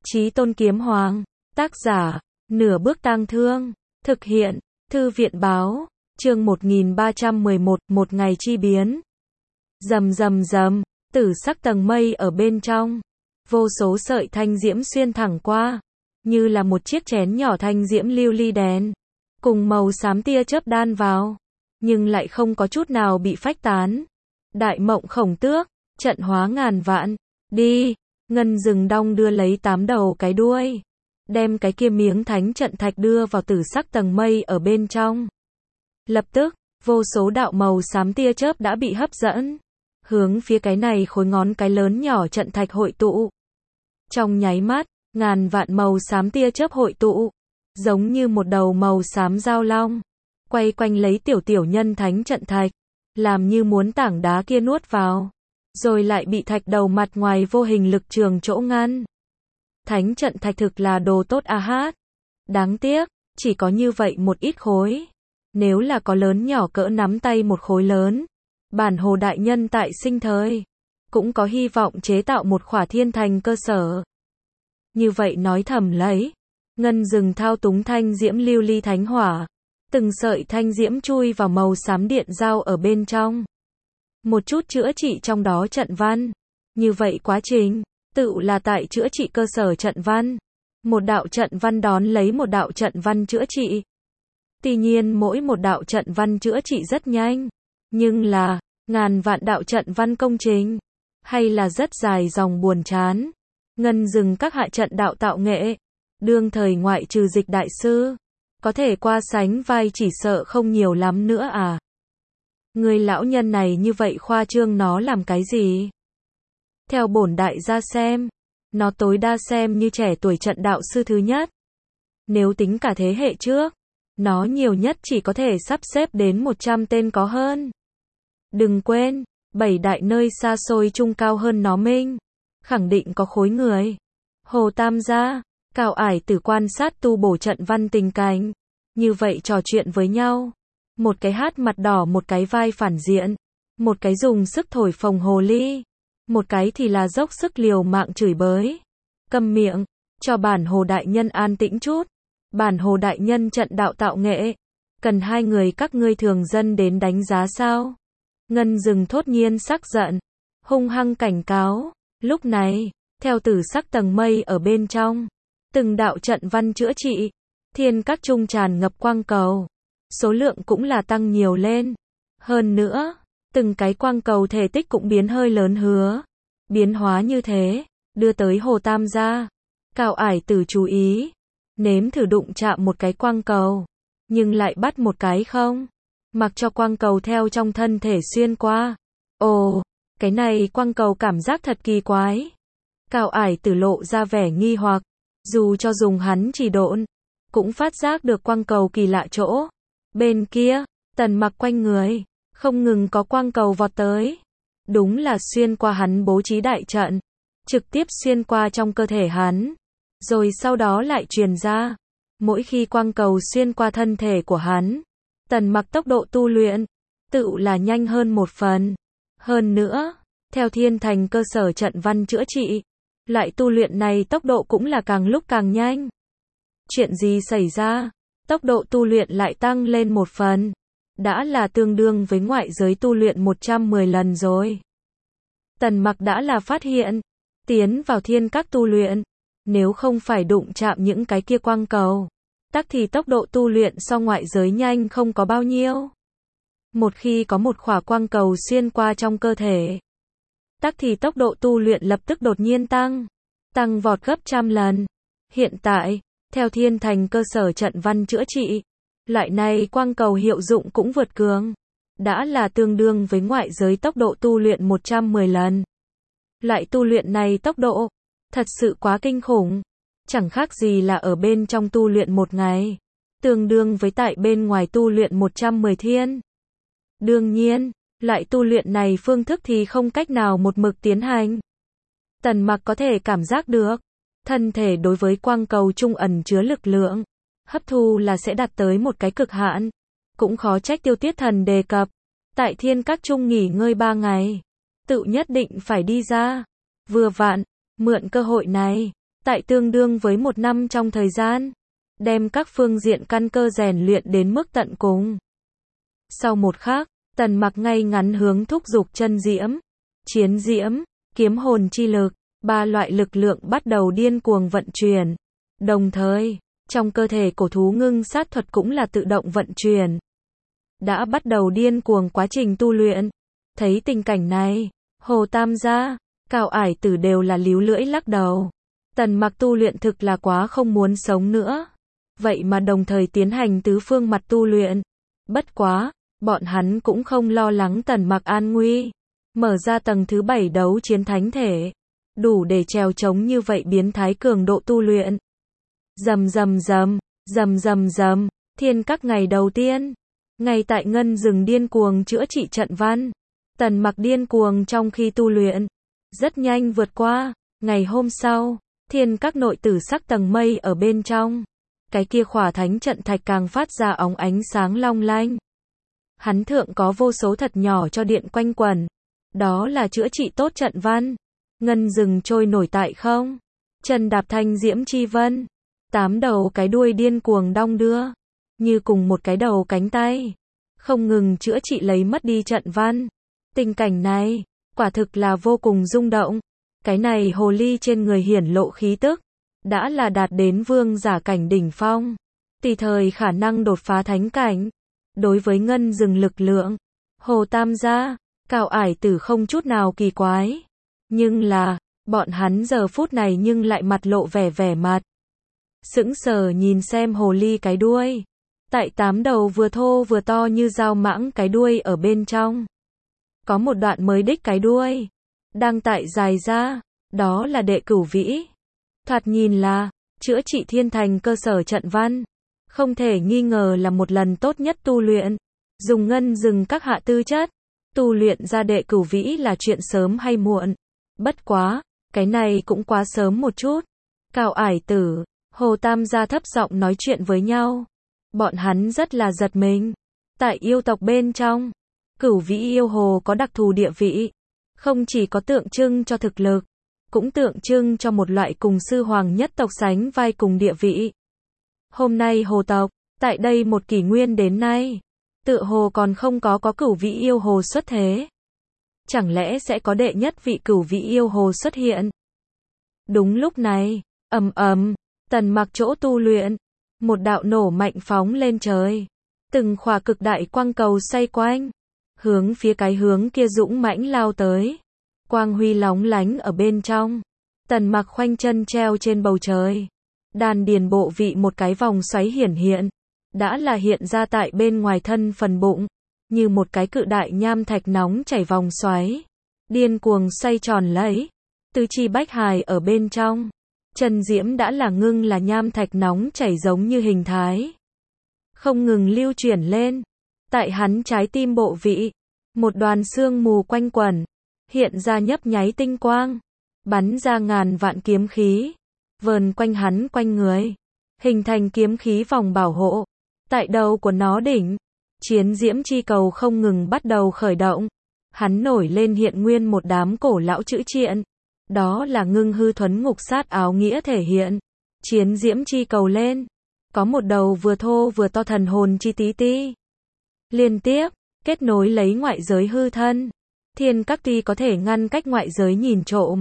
Chí Tôn Kiếm Hoàng, tác giả, Nửa Bước Tang Thương, thực hiện, Thư viện Báo, chương 1311, một ngày chi biến. Rầm rầm rầm, tử sắc tầng mây ở bên trong, vô số sợi thanh diễm xuyên thẳng qua, như là một chiếc chén nhỏ thanh diễm lưu ly đèn, cùng màu xám tia chớp đan vào, nhưng lại không có chút nào bị phách tán. Đại mộng Khổng Tước, trận hóa ngàn vạn, đi. Ngân Dừng đong đưa lấy 8 đầu cái đuôi, đem cái kia miếng thánh trận thạch đưa vào tử sắc tầng mây ở bên trong. Lập tức, vô số đạo màu xám tia chớp đã bị hấp dẫn, hướng phía cái này khối ngón cái lớn nhỏ trận thạch hội tụ. Trong nháy mắt, ngàn vạn màu xám tia chớp hội tụ, giống như một đầu màu xám giao long, quay quanh lấy tiểu tiểu nhân thánh trận thạch, làm như muốn tảng đá kia nuốt vào, rồi lại bị thạch đầu mặt ngoài vô hình lực trường chỗ ngăn. Thánh trận thạch thực là đồ tốt a hát. Đáng tiếc, chỉ có như vậy một ít khối. Nếu là có lớn nhỏ cỡ nắm tay một khối lớn, bản Hồ đại nhân tại sinh thời cũng có hy vọng chế tạo một khỏa thiên thành cơ sở. Như vậy nói thầm lấy, Ngân Dừng thao túng thanh diễm lưu ly thánh hỏa, từng sợi thanh diễm chui vào màu xám điện giao ở bên trong, một chút chữa trị trong đó trận văn. Như vậy quá trình, tự là tại chữa trị cơ sở trận văn. Một đạo trận văn đón lấy một đạo trận văn chữa trị. Tuy nhiên mỗi một đạo trận văn chữa trị rất nhanh, nhưng là, ngàn vạn đạo trận văn công trình, hay là rất dài dòng buồn chán. Ngân Dừng các hạ trận đạo tạo nghệ, đương thời ngoại trừ Dịch đại sư, có thể qua sánh vai chỉ sợ không nhiều lắm nữa à. Người lão nhân này như vậy khoa trương nó làm cái gì? Theo bổn đại gia xem, nó tối đa xem như trẻ tuổi trận đạo sư thứ nhất. Nếu tính cả thế hệ trước, nó nhiều nhất chỉ có thể sắp xếp đến 100 tên có hơn. Đừng quên, 7 đại nơi xa xôi trung cao hơn nó minh, khẳng định có khối người. Hồ Tam gia, Cao Ải Tử quan sát tu bổ trận văn tình cảnh, như vậy trò chuyện với nhau. Một cái hát mặt đỏ, một cái vai phản diện, một cái dùng sức thổi phồng hồ ly, một cái thì là dốc sức liều mạng chửi bới. Câm miệng, cho bản Hồ đại nhân an tĩnh chút. Bản Hồ đại nhân trận đạo tạo nghệ, cần hai người các ngươi thường dân đến đánh giá sao? Ngân Dừng thốt nhiên sắc giận, hung hăng cảnh cáo. Lúc này, theo tử sắc tầng mây ở bên trong, từng đạo trận văn chữa trị, thiên các trung tràn ngập quang cầu, số lượng cũng là tăng nhiều lên. Hơn nữa, từng cái quang cầu thể tích cũng biến hơi lớn hứa. Biến hóa như thế, đưa tới Hồ Tam gia, Cao Ải Tử chú ý, nếm thử đụng chạm một cái quang cầu, nhưng lại bắt một cái không, mặc cho quang cầu theo trong thân thể xuyên qua. Ồ, cái này quang cầu cảm giác thật kỳ quái. Cao Ải Tử lộ ra vẻ nghi hoặc, dù cho dùng hắn chỉ độn, cũng phát giác được quang cầu kỳ lạ chỗ. Bên kia, Tần Mặc quanh người, không ngừng có quang cầu vọt tới. Đúng là xuyên qua hắn bố trí đại trận, trực tiếp xuyên qua trong cơ thể hắn, rồi sau đó lại truyền ra. Mỗi khi quang cầu xuyên qua thân thể của hắn, Tần Mặc tốc độ tu luyện, tự là nhanh hơn một phần. Hơn nữa, theo thiên thành cơ sở trận văn chữa trị, loại tu luyện này tốc độ cũng là càng lúc càng nhanh. Chuyện gì xảy ra? Tốc độ tu luyện lại tăng lên một phần. Đã là tương đương với ngoại giới tu luyện 110 lần rồi. Tần Mặc đã là phát hiện, tiến vào thiên các tu luyện, nếu không phải đụng chạm những cái kia quang cầu, tắc thì tốc độ tu luyện so ngoại giới nhanh không có bao nhiêu. Một khi có một khỏa quang cầu xuyên qua trong cơ thể, tắc thì tốc độ tu luyện lập tức đột nhiên tăng vọt gấp trăm lần. Hiện tại, theo thiên thành cơ sở trận văn chữa trị, loại này quang cầu hiệu dụng cũng vượt cường, đã là tương đương với ngoại giới tốc độ tu luyện 110 lần. Loại tu luyện này tốc độ, thật sự quá kinh khủng, chẳng khác gì là ở bên trong tu luyện một ngày, tương đương với tại bên ngoài tu luyện 110 thiên. Đương nhiên, loại tu luyện này phương thức thì không cách nào một mực tiến hành. Tần Mặc có thể cảm giác được, thân thể đối với quang cầu trung ẩn chứa lực lượng, hấp thu là sẽ đạt tới một cái cực hạn. Cũng khó trách Tiêu Tiết Thần đề cập, tại thiên các trung nghỉ ngơi 3 ngày, tự nhất định phải đi ra. Vừa vặn, mượn cơ hội này, tại tương đương với 1 năm trong thời gian, đem các phương diện căn cơ rèn luyện đến mức tận cùng. Sau một khắc, Tần Mặc ngay ngắn hướng thúc dục chân diễm, chiến diễm, kiếm hồn chi lực, 3 loại lực lượng bắt đầu điên cuồng vận chuyển. Đồng thời, trong cơ thể cổ thú ngưng sát thuật cũng là tự động vận chuyển. Đã bắt đầu điên cuồng quá trình tu luyện. Thấy tình cảnh này, Hồ Tam gia, Cao Ải Tử đều là líu lưỡi lắc đầu. Tần Mặc tu luyện thực là quá không muốn sống nữa. Vậy mà đồng thời tiến hành tứ phương mặt tu luyện. Bất quá, bọn hắn cũng không lo lắng Tần Mặc an nguy. Mở ra tầng thứ 7 đấu chiến thánh thể. Đủ để trèo chống như vậy biến thái cường độ tu luyện. Rầm rầm rầm, rầm rầm rầm, thiên các ngày đầu tiên. Ngay tại ngân rừng điên cuồng chữa trị trận văn. Tần Mặc điên cuồng trong khi tu luyện. Rất nhanh vượt qua. Ngày hôm sau, thiên các nội tử sắc tầng mây ở bên trong. Cái kia khỏa thánh trận thạch càng phát ra óng ánh sáng long lanh. Hắn thượng có vô số thật nhỏ cho điện quanh quẩn. Đó là chữa trị tốt trận văn. Ngân rừng trôi nổi tại không. Chân đạp thanh diễm chi vân. 8 đầu cái đuôi điên cuồng đong đưa. Như cùng một cái đầu cánh tay. Không ngừng chữa trị lấy mất đi trận văn. Tình cảnh này, quả thực là vô cùng rung động. Cái này hồ ly trên người hiển lộ khí tức. Đã là đạt đến vương giả cảnh đỉnh phong. Tùy thời khả năng đột phá thánh cảnh. Đối với ngân rừng lực lượng, Hồ Tam gia, Cao Ải Tử không chút nào kỳ quái. Nhưng là, bọn hắn giờ phút này nhưng lại mặt lộ vẻ mặt. Sững sờ nhìn xem hồ ly cái đuôi. Tại 8 đầu vừa thô vừa to như dao mãng cái đuôi ở bên trong. Có một đoạn mới đích cái đuôi. Đang tại dài ra, đó là đệ cửu vĩ. Thoạt nhìn là, chữa trị thiên thành cơ sở trận văn. Không thể nghi ngờ là một lần tốt nhất tu luyện. Dùng ngân rừng các hạ tư chất. Tu luyện ra đệ cửu vĩ là chuyện sớm hay muộn. Bất quá, cái này cũng quá sớm một chút. Cao Ải Tử, Hồ Tam gia thấp giọng nói chuyện với nhau. Bọn hắn rất là giật mình. Tại yêu tộc bên trong, cửu vĩ yêu hồ có đặc thù địa vị. Không chỉ có tượng trưng cho thực lực, cũng tượng trưng cho một loại cùng sư hoàng nhất tộc sánh vai cùng địa vị. Hôm nay hồ tộc, tại đây một kỷ nguyên đến nay, tựa hồ còn không có cửu vĩ yêu hồ xuất thế. Chẳng lẽ sẽ có đệ nhất vị cửu vĩ yêu hồ xuất hiện? Đúng lúc này, ầm ầm, Tần Mặc chỗ tu luyện, một đạo nổ mạnh phóng lên trời. Từng khỏa cực đại quang cầu xoay quanh, hướng phía cái hướng kia dũng mãnh lao tới. Quang huy lóng lánh ở bên trong. Tần Mặc khoanh chân treo trên bầu trời. Đan điền bộ vị một cái vòng xoáy hiển hiện. Đã là hiện ra tại bên ngoài thân phần bụng. Như một cái cự đại nham thạch nóng chảy vòng xoáy. Điên cuồng xoay tròn lấy. Tứ chi bách hài ở bên trong. Chân diễm đã là ngưng là nham thạch nóng chảy giống như hình thái. Không ngừng lưu chuyển lên. Tại hắn trái tim bộ vị. Một đoàn sương mù quanh quẩn. Hiện ra nhấp nháy tinh quang. Bắn ra ngàn vạn kiếm khí. Vờn quanh hắn quanh người. Hình thành kiếm khí vòng bảo hộ. Tại đầu của nó đỉnh. Chiến diễm chi cầu không ngừng bắt đầu khởi động. Hắn nổi lên hiện nguyên một đám cổ lão chữ triện. Đó là ngưng hư thuấn ngục sát áo nghĩa thể hiện. Chiến diễm chi cầu lên. Có một đầu vừa thô vừa to thần hồn chi tí ti. Liên tiếp, kết nối lấy ngoại giới hư thân. Thiên các tuy có thể ngăn cách ngoại giới nhìn trộm.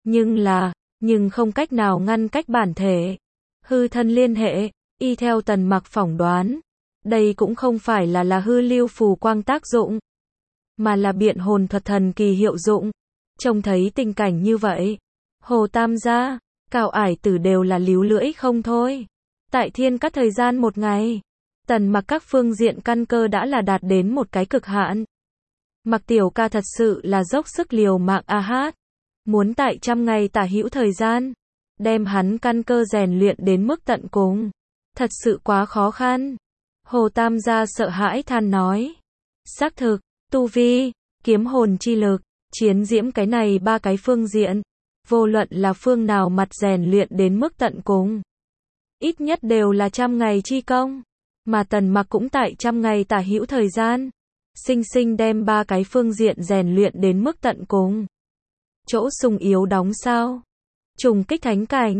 Nhưng không cách nào ngăn cách bản thể. Hư thân liên hệ, y theo Tần Mặc phỏng đoán. Đây cũng không phải là hư lưu phù quang tác dụng. Mà là biện hồn thuật thần kỳ hiệu dụng. Trông thấy tình cảnh như vậy. Hồ Tam gia, Cao Ải Tử đều là líu lưỡi không thôi. Tại thiên các thời gian một ngày. Tần Mặc các phương diện căn cơ đã là đạt đến một cái cực hạn. Mặc tiểu ca thật sự là dốc sức liều mạng a hát. Muốn tại 100 ngày tả hữu thời gian. Đem hắn căn cơ rèn luyện đến mức tận cùng. Thật sự quá khó khăn. Hồ Tam gia sợ hãi than nói. Xác thực, tu vi, kiếm hồn chi lực, chiến diễm cái này 3 cái phương diện. Vô luận là phương nào mặt rèn luyện đến mức tận cùng. Ít nhất đều là 100 ngày chi công. Mà Tần Mặc cũng tại 100 ngày tả hữu thời gian. Sinh đem 3 cái phương diện rèn luyện đến mức tận cùng. Chỗ sung yếu đóng sao? Trùng kích thánh cảnh.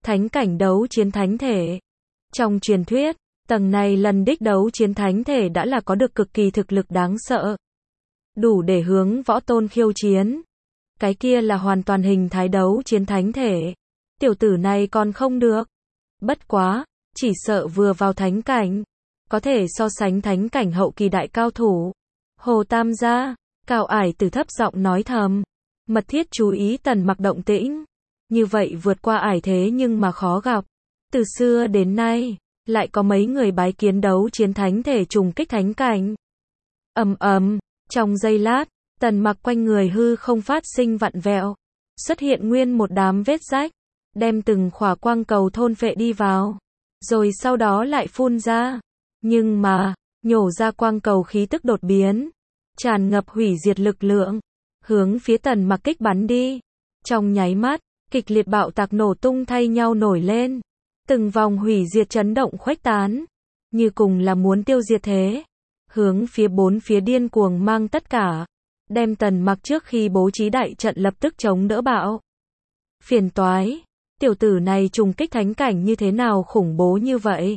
Thánh cảnh đấu chiến thánh thể. Trong truyền thuyết, tầng này lần đích đấu chiến thánh thể đã là có được cực kỳ thực lực đáng sợ. Đủ để hướng võ tôn khiêu chiến. Cái kia là hoàn toàn hình thái đấu chiến thánh thể. Tiểu tử này còn không được. Bất quá, chỉ sợ vừa vào thánh cảnh. Có thể so sánh thánh cảnh hậu kỳ đại cao thủ. Hồ Tam gia, Cao Ải Tử thấp giọng nói thầm. Mật thiết chú ý Tần Mặc động tĩnh. Như vậy vượt qua ải thế nhưng mà khó gặp. Từ xưa đến nay, lại có mấy người bái kiến đấu chiến thánh thể trùng kích thánh cảnh. Ầm ầm, trong giây lát, Tần Mặc quanh người hư không phát sinh vặn vẹo, xuất hiện nguyên một đám vết rách, đem từng khỏa quang cầu thôn phệ đi vào, rồi sau đó lại phun ra. Nhưng mà, nhổ ra quang cầu khí tức đột biến, tràn ngập hủy diệt lực lượng, hướng phía Tần Mặc kích bắn đi. Trong nháy mắt, kịch liệt bạo tạc nổ tung thay nhau nổi lên, từng vòng hủy diệt chấn động khuếch tán, như cùng là muốn tiêu diệt thế, hướng phía bốn phía điên cuồng mang tất cả, đem Tần Mặc trước khi bố trí đại trận lập tức chống đỡ bạo. Phiền toái, tiểu tử này trùng kích thánh cảnh như thế nào khủng bố như vậy?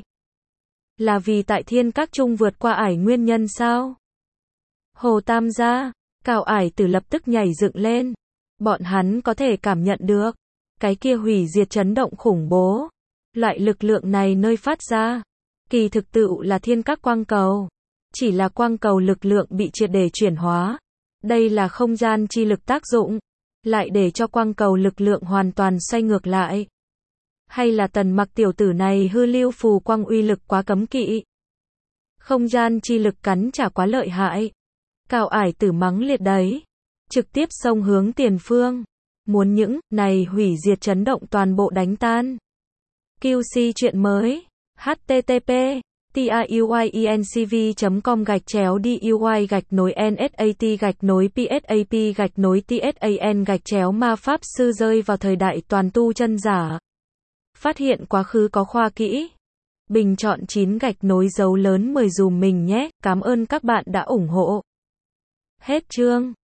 Là vì tại thiên các trung vượt qua ải nguyên nhân sao? Hồ Tam gia, Cao Ải Tử lập tức nhảy dựng lên. Bọn hắn có thể cảm nhận được cái kia hủy diệt chấn động khủng bố. Loại lực lượng này nơi phát ra, kỳ thực tựu là thiên các quang cầu. Chỉ là quang cầu lực lượng bị triệt để chuyển hóa. Đây là không gian chi lực tác dụng, lại để cho quang cầu lực lượng hoàn toàn xoay ngược lại. Hay là Tần Mặc tiểu tử này hư lưu phù quang uy lực quá cấm kỵ. Không gian chi lực cắn trả quá lợi hại. Cao Ải Tử mắng liệt đấy. Trực tiếp xông hướng tiền phương. Muốn những này hủy diệt chấn động toàn bộ đánh tan. QC chuyện mới. http tiuy_nsat_psap_tsan_ma pháp sư rơi vào thời đại toàn tu chân giả. Phát hiện quá khứ có khoa kỹ. Bình chọn 9 gạch nối dấu lớn 10 dùm mình nhé. Cảm ơn các bạn đã ủng hộ. Hết chương.